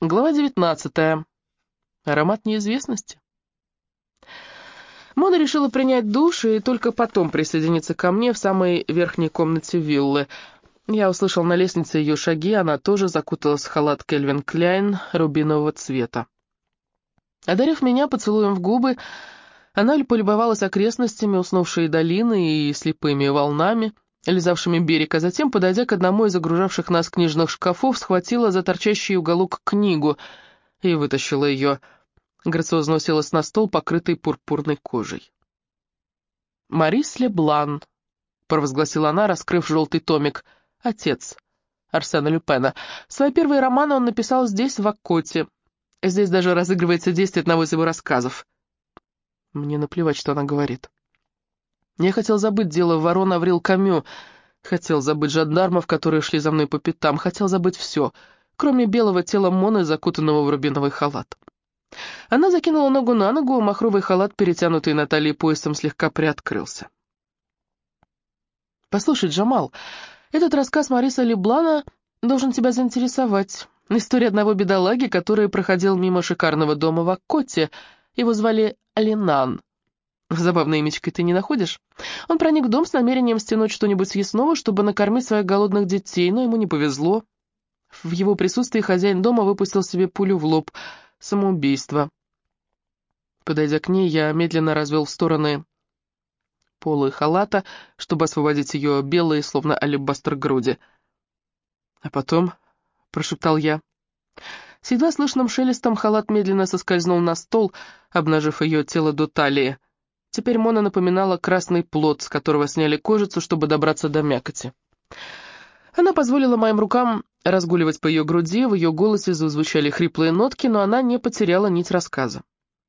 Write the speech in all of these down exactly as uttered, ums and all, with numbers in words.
Глава девятнадцатая. Аромат неизвестности. Мона решила принять душ и только потом присоединиться ко мне в самой верхней комнате виллы. Я услышал на лестнице ее шаги, она тоже закуталась в халат Кельвин Кляйн рубинового цвета. Одарив меня поцелуем в губы, она полюбовалась окрестностями уснувшей долины и слепыми волнами, лизавшими берег, а затем, подойдя к одному из огружавших нас книжных шкафов, схватила за торчащий уголок книгу и вытащила ее. Грациозно уселась на стол, покрытый пурпурной кожей. «Марис Леблан», — провозгласила она, раскрыв желтый томик, — «отец Арсена Люпена. Свои первые романы он написал здесь, в Аккоте. Здесь даже разыгрывается действие одного из его рассказов». Мне наплевать, что она говорит. Я хотел забыть дело ворон Аврил Камю, хотел забыть жандармов, которые шли за мной по пятам, хотел забыть все, кроме белого тела Моны, закутанного в рубиновый халат. Она закинула ногу на ногу, махровый халат, перетянутый на талии поясом, слегка приоткрылся. «Послушай, Джамал, этот рассказ Мариса Леблана должен тебя заинтересовать. История одного бедолаги, который проходил мимо шикарного дома в Аккоте. Его звали Линан. Забавное имечко ты не находишь? Он проник в дом с намерением стянуть что-нибудь съестного, чтобы накормить своих голодных детей, но ему не повезло. В его присутствии хозяин дома выпустил себе пулю в лоб. Самоубийство». Подойдя к ней, я медленно развел в стороны полы халата, чтобы освободить ее белые, словно алебастр, груди. «А потом», — прошептал я, — с едва слышным шелестом халат медленно соскользнул на стол, обнажив ее тело до талии. Теперь Мона напоминала красный плод, с которого сняли кожицу, чтобы добраться до мякоти. Она позволила моим рукам разгуливать по ее груди, в ее голосе зазвучали хриплые нотки, но она не потеряла нить рассказа.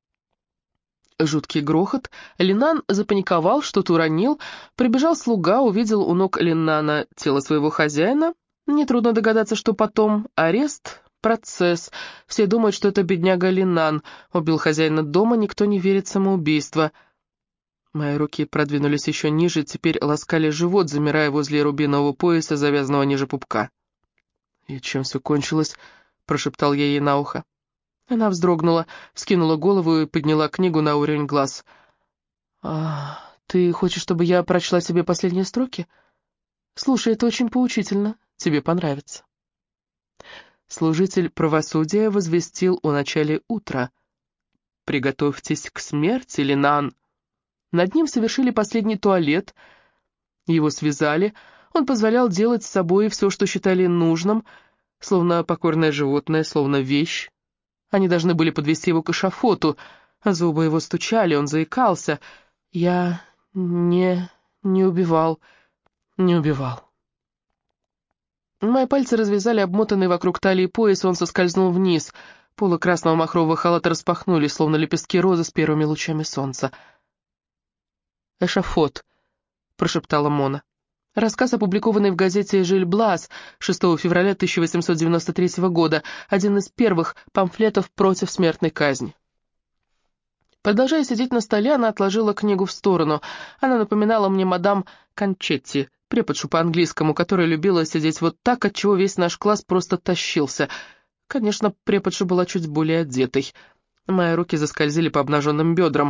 Жуткий грохот. Линан запаниковал, что-то уронил. Прибежал слуга, увидел у ног Линнана тело своего хозяина. Нетрудно догадаться, что потом арест, процесс. Все думают, что это бедняга Линнан убил хозяина дома, никто не верит в самоубийство. Мои руки продвинулись еще ниже, теперь ласкали живот, замирая возле рубинового пояса, завязанного ниже пупка. «И чем все кончилось?» — прошептал я ей на ухо. Она вздрогнула, вскинула голову и подняла книгу на уровень глаз. «А, ты хочешь, чтобы я прочла себе последние строки? Слушай, это очень поучительно, тебе понравится». Служитель правосудия возвестил о начале утра. «Приготовьтесь к смерти, Линан». Над ним совершили последний туалет, его связали, он позволял делать с собой все, что считали нужным, словно покорное животное, словно вещь. Они должны были подвести его к эшафоту, а зубы его стучали, он заикался. Я не... не убивал, не убивал. Мои пальцы развязали обмотанный вокруг талии пояс, он соскользнул вниз. Полы красного махрового халата распахнулись, словно лепестки розы с первыми лучами солнца. «Эшафот», — прошептала Мона. Рассказ, опубликованный в газете «Жиль Блас» шестого февраля тысяча восемьсот девяносто третьего года, один из первых памфлетов против смертной казни. Продолжая сидеть на столе, она отложила книгу в сторону. Она напоминала мне мадам Кончетти, преподшу по английскому, которая любила сидеть вот так, отчего весь наш класс просто тащился. Конечно, преподша была чуть более одетой. Мои руки заскользили по обнаженным бедрам.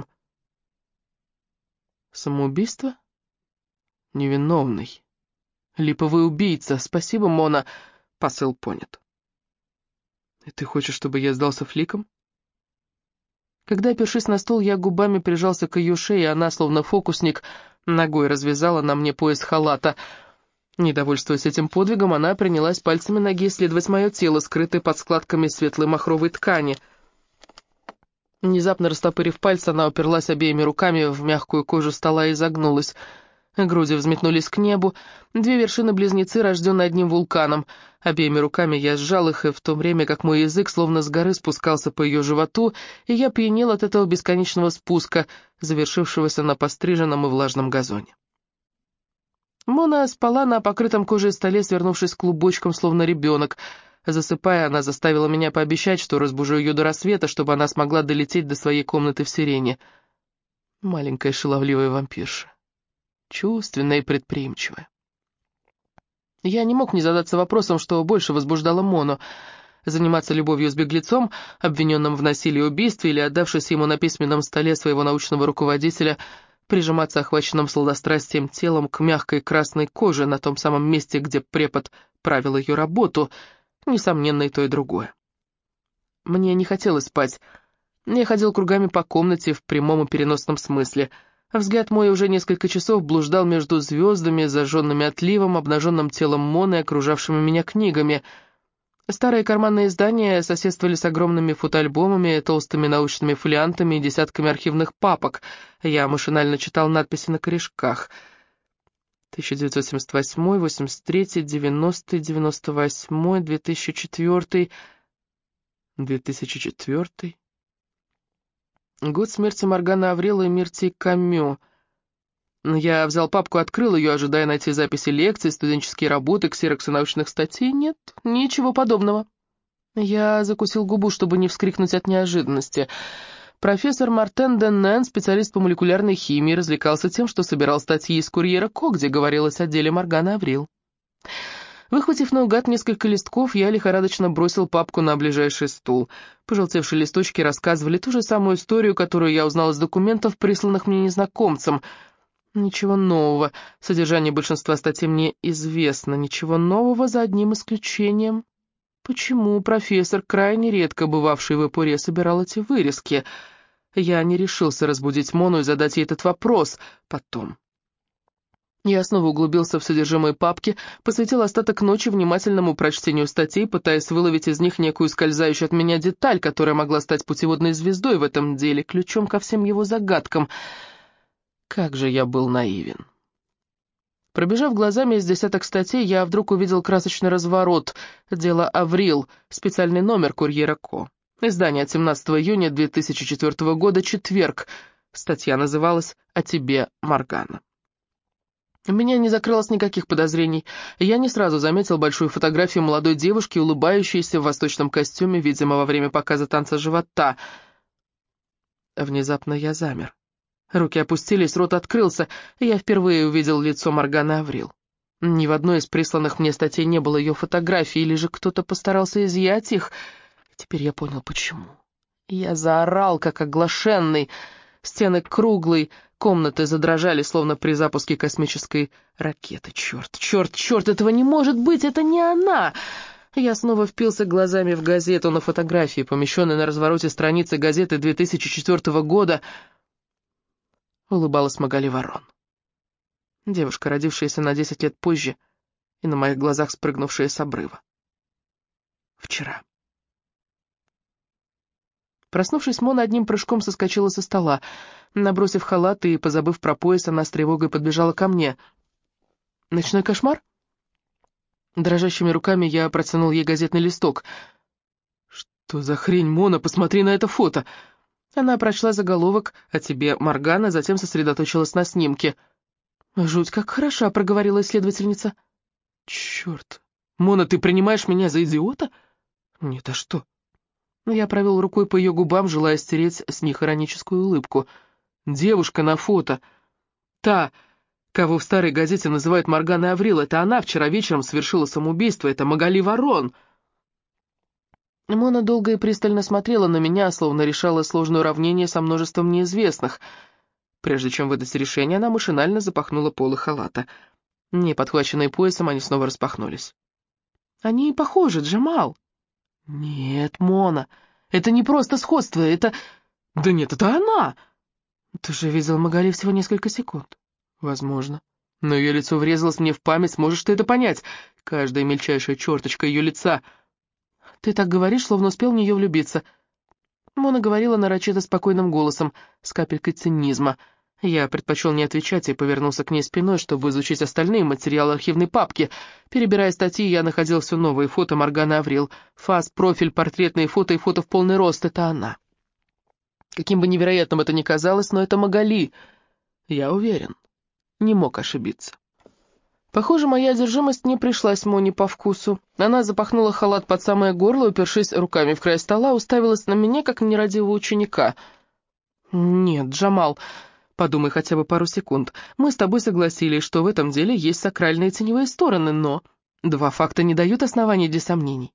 Самоубийство? Невиновный. Липовый убийца. Спасибо, Мона. Посыл понят. И ты хочешь, чтобы я сдался фликам? Когда, опершись на стол, я губами прижался к ее шее, она, словно фокусник, ногой развязала на мне пояс халата. Недовольствуясь этим подвигом, она принялась пальцами ноги исследовать мое тело, скрытое под складками светлой махровой ткани. Внезапно растопырив пальцы, она уперлась обеими руками в мягкую кожу стола и изогнулась. Груди взметнулись к небу, две вершины-близнецы, рожденные одним вулканом. Обеими руками я сжал их, и в то время как мой язык словно с горы спускался по ее животу, и я пьянел от этого бесконечного спуска, завершившегося на постриженном и влажном газоне. Мона спала на покрытом кожей столе, свернувшись клубочком, словно ребенок. Засыпая, она заставила меня пообещать, что разбужу ее до рассвета, чтобы она смогла долететь до своей комнаты в Сирене. Маленькая шаловливая вампирша. Чувственная и предприимчивая. Я не мог не задаться вопросом, что больше возбуждало Мону. заниматься любовью с беглецом, обвиненным в насилии и убийстве, или, отдавшись ему на письменном столе своего научного руководителя, прижиматься охваченным сладострастием телом к мягкой красной коже на том самом месте, где препод правил ее работу, несомненно, и то, и другое. Мне не хотелось спать. Я ходил кругами по комнате в прямом и переносном смысле. Взгляд мой уже несколько часов блуждал между звездами, зажженными отливом, обнаженным телом Моны и окружавшими меня книгами. Старые карманные издания соседствовали с огромными фотоальбомами, толстыми научными фолиантами и десятками архивных папок. Я машинально читал надписи на корешках. тысяча девятьсот семьдесят восьмой, восемьдесят третий, девяностый, девяносто восьмой, две тысячи четвёртый, две тысячи четвёртый. Год смерти Моргана Аврила и Миртии Камю. Я взял папку, открыл ее, ожидая найти записи лекций, студенческие работы, ксероксы научных статей. Нет, ничего подобного. Я закусил губу, чтобы не вскрикнуть от неожиданности. Профессор Мартен Деннен, специалист по молекулярной химии, развлекался тем, что собирал статьи из «Курьера Ко», где говорилось о деле Моргана Аврил. Выхватив наугад несколько листков, я лихорадочно бросил папку на ближайший стул. Пожелтевшие листочки рассказывали ту же самую историю, которую я узнал из документов, присланных мне незнакомцем. Ничего нового. Содержание большинства статей мне известно. Ничего нового за одним исключением. Почему профессор, крайне редко бывавший в Эпуре, собирал эти вырезки? Я не решился разбудить Мону и задать ей этот вопрос потом. Я снова углубился в содержимое папки, посвятил остаток ночи внимательному прочтению статей, пытаясь выловить из них некую скользающую от меня деталь, которая могла стать путеводной звездой в этом деле, ключом ко всем его загадкам. Как же я был наивен. Пробежав глазами из десяток статей, я вдруг увидел красочный разворот. Дело Аврил, специальный номер «Курьера Ко». Издание от семнадцатого июня две тысячи четвёртого года, четверг. Статья называлась «О тебе, Моргана». У меня не закрылось никаких подозрений. Я не сразу заметил большую фотографию молодой девушки, улыбающейся в восточном костюме, видимо, во время показа танца живота. Внезапно я замер. Руки опустились, рот открылся, и я впервые увидел лицо Морганы Аврил. Ни в одной из присланных мне статей не было ее фотографий, или же кто-то постарался изъять их. Теперь я понял, почему. Я заорал, как оглашенный. Стены круглой комнаты задрожали, словно при запуске космической ракеты. Черт, черт, черт, этого не может быть, это не она! Я снова впился глазами в газету. На фотографии, помещенной на развороте страницы газеты две тысячи четвёртого года, улыбалась Магали Ворон. Девушка, родившаяся на десять лет позже и на моих глазах спрыгнувшая с обрыва. Вчера. Проснувшись, Мона одним прыжком соскочила со стола. Набросив халат и позабыв про пояс, она с тревогой подбежала ко мне. «Ночной кошмар?» Дрожащими руками я протянул ей газетный листок. «Что за хрень, Мона? Посмотри на это фото!» Она прочла заголовок «О тебе, Моргана», затем сосредоточилась на снимке. «Жуть, как хороша», — проговорила исследовательница. «Черт! Мона, ты принимаешь меня за идиота?» «Нет, а что?» Я провел рукой по ее губам, желая стереть с них ироническую улыбку. «Девушка на фото. Та, кого в старой газете называют Морганой Аврил, это она вчера вечером совершила самоубийство, это Магали Ворон». Мона долго и пристально смотрела на меня, словно решала сложное уравнение со множеством неизвестных. Прежде чем выдать решение, она машинально запахнула полы халата. Не подхваченные поясом, они снова распахнулись. «Они похожи, Джамал». «Нет, Мона, это не просто сходство, это...» «Да нет, это она!» «Ты же видел Магали всего несколько секунд». «Возможно. Но ее лицо врезалось мне в память, сможешь ты это понять? Каждая мельчайшая черточка ее лица...» «Ты так говоришь, словно успел в нее влюбиться». Мона говорила нарочито спокойным голосом, с капелькой цинизма. Я предпочел не отвечать и повернулся к ней спиной, чтобы изучить остальные материалы архивной папки. Перебирая статьи, я находил все новые фото Морганы Аврил. Фас, профиль, портретные фото и фото в полный рост — это она. Каким бы невероятным это ни казалось, но это Магали. Я уверен, не мог ошибиться. Похоже, моя одержимость не пришлась Моне по вкусу. Она запахнула халат под самое горло, упершись руками в край стола, уставилась на меня, как нерадивого ученика. «Нет, Джамал, подумай хотя бы пару секунд. Мы с тобой согласились, что в этом деле есть сакральные теневые стороны, но два факта не дают оснований для сомнений.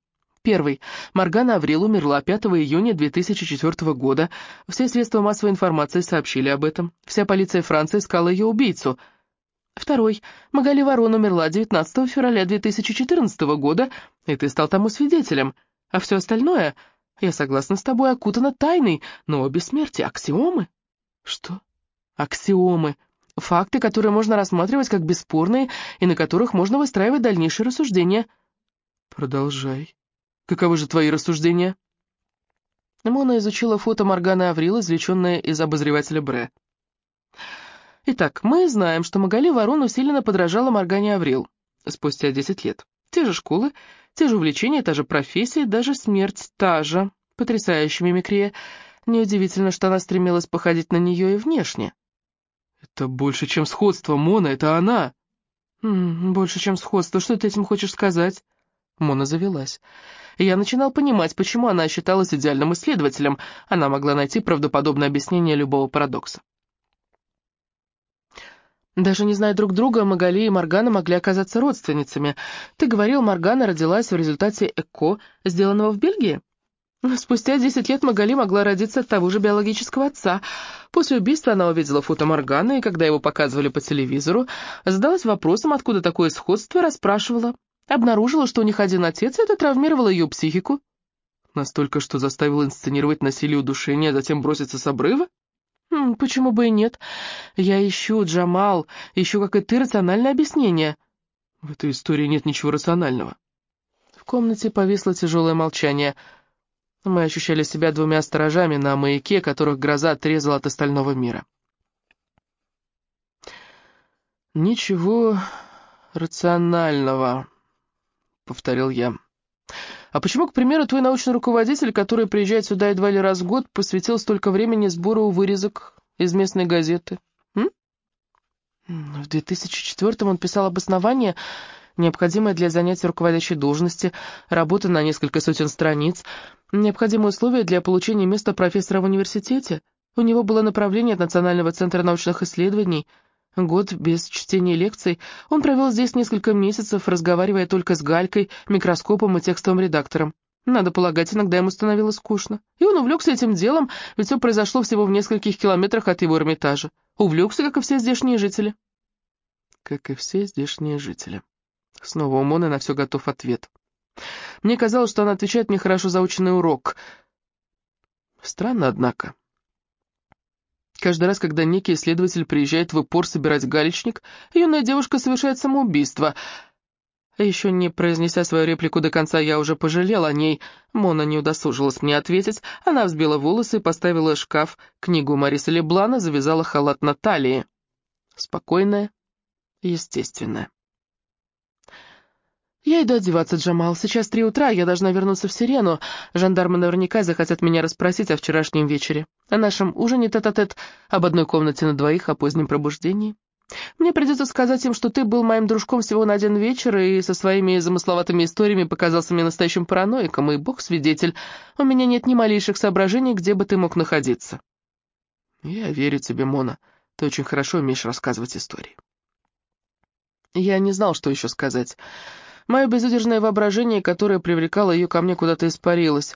Первый. Моргана Аврил умерла пятого июня две тысячи четвёртого года. Все средства массовой информации сообщили об этом. Вся полиция Франции искала ее убийцу. Второй. Магали Ворон умерла девятнадцатого февраля две тысячи четырнадцатого года, и ты стал тому свидетелем. А все остальное, я согласна с тобой, окутано тайной, но бессмертие — аксиомы. Что? Аксиомы. Факты, которые можно рассматривать как бесспорные и на которых можно выстраивать дальнейшие рассуждения. Продолжай. Каковы же твои рассуждения? Мона изучила фото Морганы Аврил, извлеченное из обозревателя Бре. Итак, мы знаем, что Магали Ворон усиленно подражала Моргане Аврил. Спустя десять лет. Те же школы, те же увлечения, та же профессия, даже смерть та же. Потрясающая мимикрия. Неудивительно, что она стремилась походить на нее и внешне. Это больше, чем сходство, Мона, это она. М-м, больше, чем сходство. Что ты этим хочешь сказать? Мона завелась. Я начинал понимать, почему она считалась идеальным исследователем. Она могла найти правдоподобное объяснение любого парадокса. Даже не зная друг друга, Магали и Моргана могли оказаться родственницами. Ты говорил, Моргана родилась в результате ЭКО, сделанного в Бельгии? Спустя десять лет Магали могла родиться от того же биологического отца. После убийства она увидела фото Морганы, и когда его показывали по телевизору, задалась вопросом, откуда такое сходство, и расспрашивала. Обнаружила, что у них один отец, и это травмировало ее психику. Настолько, что заставило инсценировать насилие и удушение, а затем броситься с обрыва? Хм, почему бы и нет? Я ищу, Джамал, ищу, как и ты, рациональное объяснение. В этой истории нет ничего рационального. В комнате повисло тяжелое молчание. Мы ощущали себя двумя сторожами на маяке, которых гроза отрезала от остального мира. «Ничего рационального», — повторил я. «А почему, к примеру, твой научный руководитель, который приезжает сюда едва ли раз в год, посвятил столько времени сбору вырезок из местной газеты?» М? В две тысячи четвёртом он писал обоснование, необходимое для занятия руководящей должности, работа на несколько сотен страниц, необходимые условия для получения места профессора в университете. У него было направление от Национального центра научных исследований. Год без чтения лекций. Он провел здесь несколько месяцев, разговаривая только с Галькой, микроскопом и текстовым редактором. Надо полагать, иногда ему становилось скучно. И он увлекся этим делом, ведь все произошло всего в нескольких километрах от его Эрмитажа. Увлекся, как и все здешние жители. Как и все здешние жители. Снова у Моны на все готов ответ. Мне казалось, что она отвечает мне хорошо заученный урок. Странно, однако. Каждый раз, когда некий исследователь приезжает в Иппор собирать галечник, юная девушка совершает самоубийство. Еще не произнеся свою реплику до конца, я уже пожалел о ней. Мона не удосужилась мне ответить. Она взбила волосы, поставила в шкаф книгу Мариса Леблана, завязала халат на талии. Спокойная, естественная. «Я иду одеваться, Джамал. Сейчас три утра, я должна вернуться в Сирену. Жандармы наверняка захотят меня расспросить о вчерашнем вечере, о нашем ужине тет-а-тет, об одной комнате на двоих, о позднем пробуждении. Мне придется сказать им, что ты был моим дружком всего на один вечер и со своими замысловатыми историями показался мне настоящим параноиком, и бог свидетель, у меня нет ни малейших соображений, где бы ты мог находиться». «Я верю тебе, Мона. Ты очень хорошо умеешь рассказывать истории». Я не знал, что еще сказать. Мое безудержное воображение, которое привлекало ее ко мне, куда-то испарилось.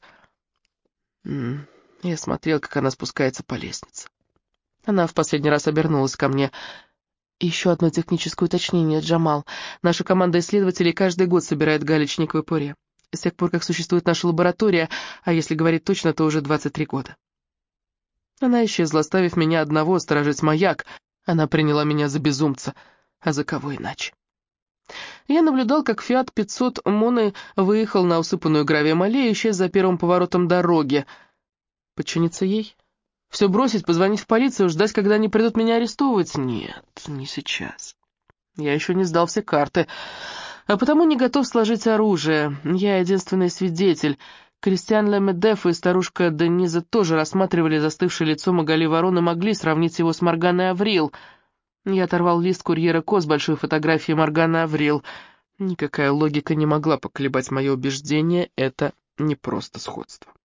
Я смотрел, как она спускается по лестнице. Она в последний раз обернулась ко мне. «Еще одно техническое уточнение, Джамал. Наша команда исследователей каждый год собирает галечник в Иппоре. С тех пор, как существует наша лаборатория, а если говорить точно, то уже двадцать три года». Она исчезла, оставив меня одного сторожить маяк. Она приняла меня за безумца. А за кого иначе? Я наблюдал, как Фиат пятьсот Моны выехал на усыпанную гравием аллею и исчез за первым поворотом дороги. Подчиниться ей? Все бросить, позвонить в полицию, ждать, когда они придут меня арестовывать? Нет, не сейчас. Я еще не сдал все карты, а потому не готов сложить оружие. Я единственный свидетель. Кристиан Лемедеф и старушка Дениза тоже рассматривали застывшее лицо Магали Ворон и могли сравнить его с Морганой Аврил. Я оторвал лист курьера Ко с большой фотографией Морганы Аврил. Никакая логика не могла поколебать мое убеждение, это не просто сходство.